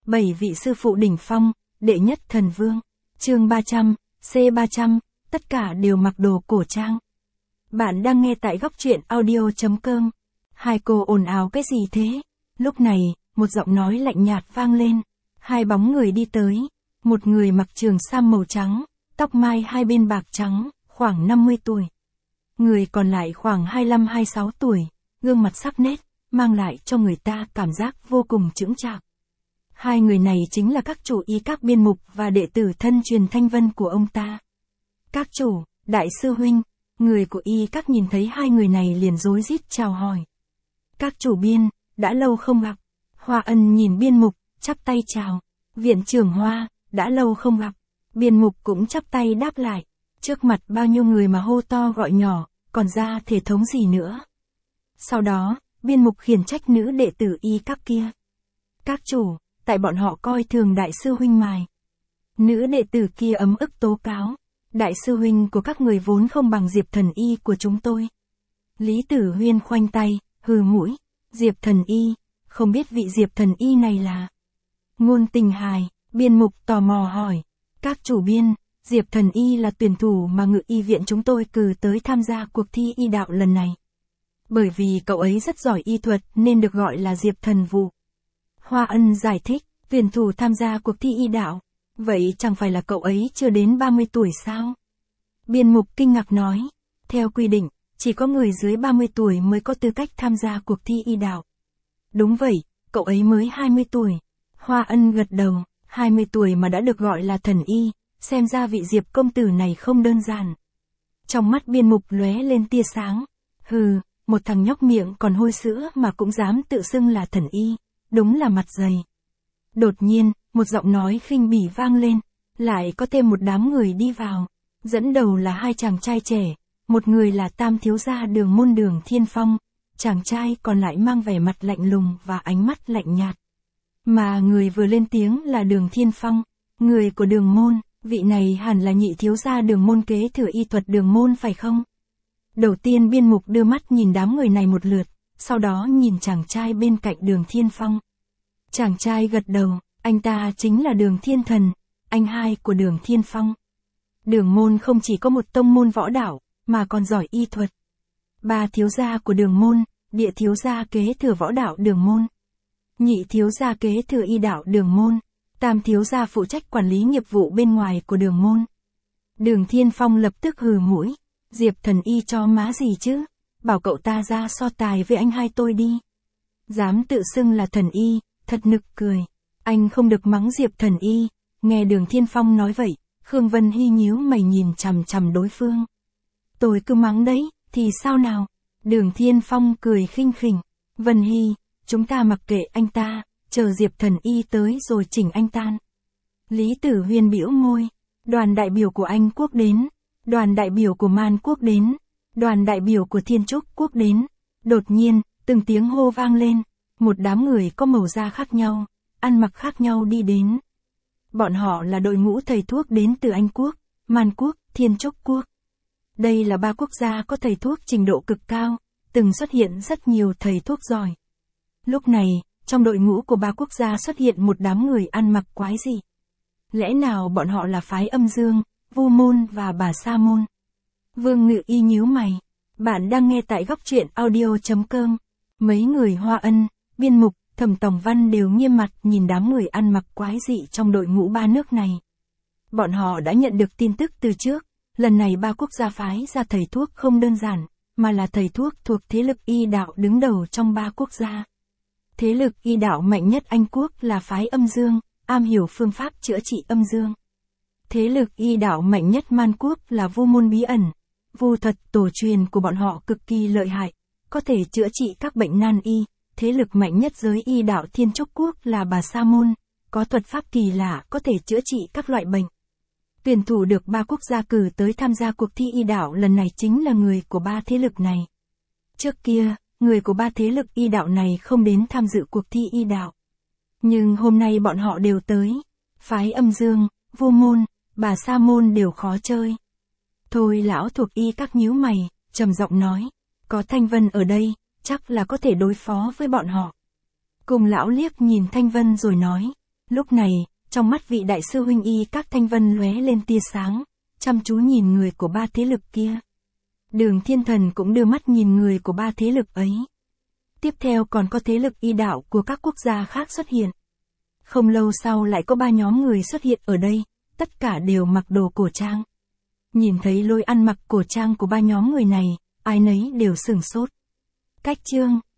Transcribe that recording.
7 vị sư phụ đỉnh phong, đệ nhất thần vương. Chương 300, C300, tất cả đều mặc đồ cổ trang. Bạn đang nghe tại góc truyện audio.com. Hai cô ồn ào cái gì thế? Lúc này, một giọng nói lạnh nhạt vang lên. Hai bóng người đi tới. Một người mặc trường sam màu trắng, tóc mai hai bên bạc trắng, khoảng 50 tuổi. Người còn lại khoảng 25-26 tuổi, gương mặt sắc nét, mang lại cho người ta cảm giác vô cùng chững chạc. Hai người này chính là các chủ y các biên mục và đệ tử thân truyền Thanh Vân của ông ta. Các chủ, đại sư huynh, người của y các nhìn thấy hai người này liền rối rít chào hỏi. Các chủ biên, đã lâu không gặp. Hoa Ân nhìn biên mục, chắp tay chào. Viện trưởng Hoa, đã lâu không gặp. Biên mục cũng chắp tay đáp lại. Trước mặt bao nhiêu người mà hô to gọi nhỏ, còn ra thể thống gì nữa. Sau đó, biên mục khiển trách nữ đệ tử y các kia. Các chủ, tại bọn họ coi thường đại sư huynh mài. Nữ đệ tử kia ấm ức tố cáo. Đại sư huynh của các người vốn không bằng Diệp Thần Y của chúng tôi. Lý Tử Huyên khoanh tay, hừ mũi. Diệp Thần Y, không biết vị Diệp Thần Y này là. Ngôn Tình Hài, biên mục tò mò hỏi. Các chủ biên, Diệp Thần Y là tuyển thủ mà Ngự Y viện chúng tôi cử tới tham gia cuộc thi y đạo lần này. Bởi vì cậu ấy rất giỏi y thuật nên được gọi là Diệp Thần Vụ. Hoa Ân giải thích, tuyển thủ tham gia cuộc thi y đạo. Vậy chẳng phải là cậu ấy chưa đến 30 tuổi sao? Biên mục kinh ngạc nói. Theo quy định, chỉ có người dưới 30 tuổi mới có tư cách tham gia cuộc thi y đạo. Đúng vậy, cậu ấy mới 20 tuổi. Hoa Ân gật đầu, 20 tuổi mà đã được gọi là thần y, xem ra vị Diệp công tử này không đơn giản. Trong mắt biên mục lóe lên tia sáng. Hừ, một thằng nhóc miệng còn hôi sữa mà cũng dám tự xưng là thần y, đúng là mặt dày. Đột nhiên, một giọng nói khinh bỉ vang lên, lại có thêm một đám người đi vào. Dẫn đầu là hai chàng trai trẻ, một người là tam thiếu gia Đường Môn Đường Thiên Phong, chàng trai còn lại mang vẻ mặt lạnh lùng và ánh mắt lạnh nhạt. Mà người vừa lên tiếng là Đường Thiên Phong, người của Đường Môn, vị này hẳn là nhị thiếu gia Đường Môn kế thừa y thuật Đường Môn phải không? Đầu tiên biên mục đưa mắt nhìn đám người này một lượt, sau đó nhìn chàng trai bên cạnh Đường Thiên Phong. Chàng trai gật đầu, anh ta chính là Đường Thiên Thần, anh hai của Đường Thiên Phong. Đường Môn không chỉ có một tông môn võ đạo, mà còn giỏi y thuật. Ba thiếu gia của Đường Môn, địa thiếu gia kế thừa võ đạo Đường Môn, nhị thiếu gia kế thừa y đạo Đường Môn, tam thiếu gia phụ trách quản lý nghiệp vụ bên ngoài của Đường Môn. Đường Thiên Phong lập tức hừ mũi. Diệp Thần Y cho má gì chứ? Bảo cậu ta ra so tài với anh hai tôi đi. Dám tự xưng là thần y, thật nực cười. Anh không được mắng Diệp Thần Y. Nghe Đường Thiên Phong nói vậy, Khương Vân Hy nhíu mày nhìn chằm chằm đối phương. Tôi cứ mắng đấy, thì sao nào? Đường Thiên Phong cười khinh khỉnh. Vân Hy, chúng ta mặc kệ anh ta, chờ Diệp Thần Y tới rồi chỉnh anh tan. Lý Tử Huyên bĩu môi. Đoàn đại biểu của Anh quốc đến. Đoàn đại biểu của Man quốc đến. Đoàn đại biểu của Thiên Trúc quốc đến. Đột nhiên, từng tiếng hô vang lên. Một đám người có màu da khác nhau, ăn mặc khác nhau đi đến. Bọn họ là đội ngũ thầy thuốc đến từ Anh quốc, Man quốc, Thiên Trúc quốc. Đây là ba quốc gia có thầy thuốc trình độ cực cao, từng xuất hiện rất nhiều thầy thuốc giỏi. Lúc này, trong đội ngũ của ba quốc gia xuất hiện một đám người ăn mặc quái dị. Lẽ nào bọn họ là phái Âm Dương, Vu Môn và Bà Sa Môn? Vương Ngự Y nhíu mày. Bạn đang nghe tại góc truyện audio.com. Mấy người Hoa Ân, biên mục, Thẩm Tổng Văn đều nghiêm mặt nhìn đám người ăn mặc quái dị trong đội ngũ ba nước này. Bọn họ đã nhận được tin tức từ trước, lần này ba quốc gia phái ra thầy thuốc không đơn giản, mà là thầy thuốc thuộc thế lực y đạo đứng đầu trong ba quốc gia. Thế lực y đạo mạnh nhất Anh quốc là phái Âm Dương, am hiểu phương pháp chữa trị âm dương. Thế lực y đạo mạnh nhất Man quốc là Vu Môn bí ẩn. Vu thuật tổ truyền của bọn họ cực kỳ lợi hại, có thể chữa trị các bệnh nan y. Thế lực mạnh nhất giới y đạo Thiên Trúc quốc là Bà Sa Môn, có thuật pháp kỳ lạ có thể chữa trị các loại bệnh. Tuyển thủ được ba quốc gia cử tới tham gia cuộc thi y đạo lần này chính là người của ba thế lực này. Trước kia, người của ba thế lực y đạo này không đến tham dự cuộc thi y đạo. Nhưng hôm nay bọn họ đều tới. Phái Âm Dương, Vu Môn, Bà Sa Môn đều khó chơi. Thôi lão thuộc y các nhíu mày, trầm giọng nói. Có Thanh Vân ở đây, chắc là có thể đối phó với bọn họ. Cùng lão liếc nhìn Thanh Vân rồi nói. Lúc này, trong mắt vị đại sư huynh y các thanh vân lóe lên tia sáng, chăm chú nhìn người của ba thế lực kia. Đường Thiên Thần cũng đưa mắt nhìn người của ba thế lực ấy. Tiếp theo còn có thế lực y đạo của các quốc gia khác xuất hiện. Không lâu sau lại có 3 nhóm người xuất hiện ở đây, tất cả đều mặc đồ cổ trang. Nhìn thấy lối ăn mặc cổ trang của 3 nhóm người này, ai nấy đều sửng sốt. Cách chương